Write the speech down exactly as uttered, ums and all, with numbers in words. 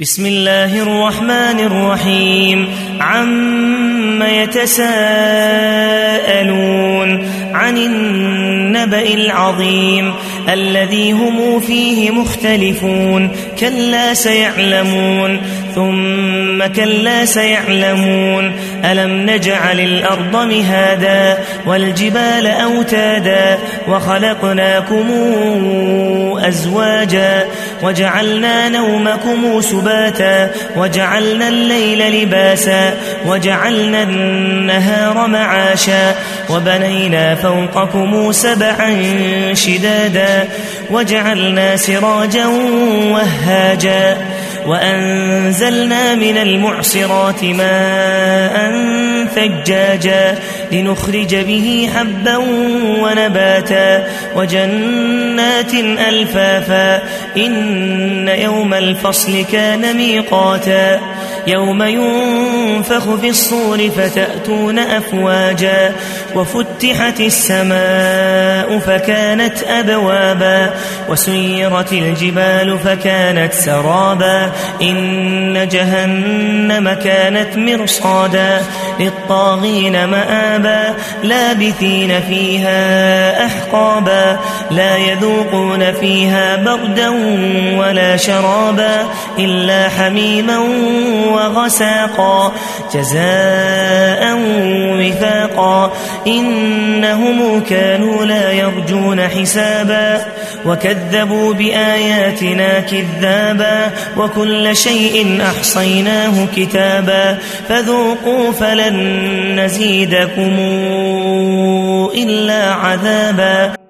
بسم الله الرحمن الرحيم عم يتساءلون عن النبأ العظيم الذي هم فيه مختلفون كلا سيعلمون ثم كلا سيعلمون ألم نجعل الأرض مهادا والجبال أوتادا وخلقناكم أزواجا وجعلنا نومكم سباتا وجعلنا الليل لباسا وجعلنا النهار معاشا وبنينا فوقكم سبعا شدادا وجعلنا سراجا وهاجا وأنزلنا من المعصرات ماء ثجاجا لنخرج به حبا ونباتا وجنات ألفافا إن يوم الفصل كان ميقاتا يوم ينفخ في الصور فتأتون أفواجا وفتحت السماء فكانت أبوابا وسيرت الجبال فكانت سرابا إن جهنم كانت مرصادا للطاغين مآبا لابثين فيها أحقابا لا يذوقون فيها بردا ولا شرابا إلا حميما وغساقا جزاء وفاقا إنهم كانوا لا يرجون حسابا وكذبوا بآياتنا كذابا وكل شيء أحصيناه كتابا فذوقوا فلن نزيدكم إلا عذابا.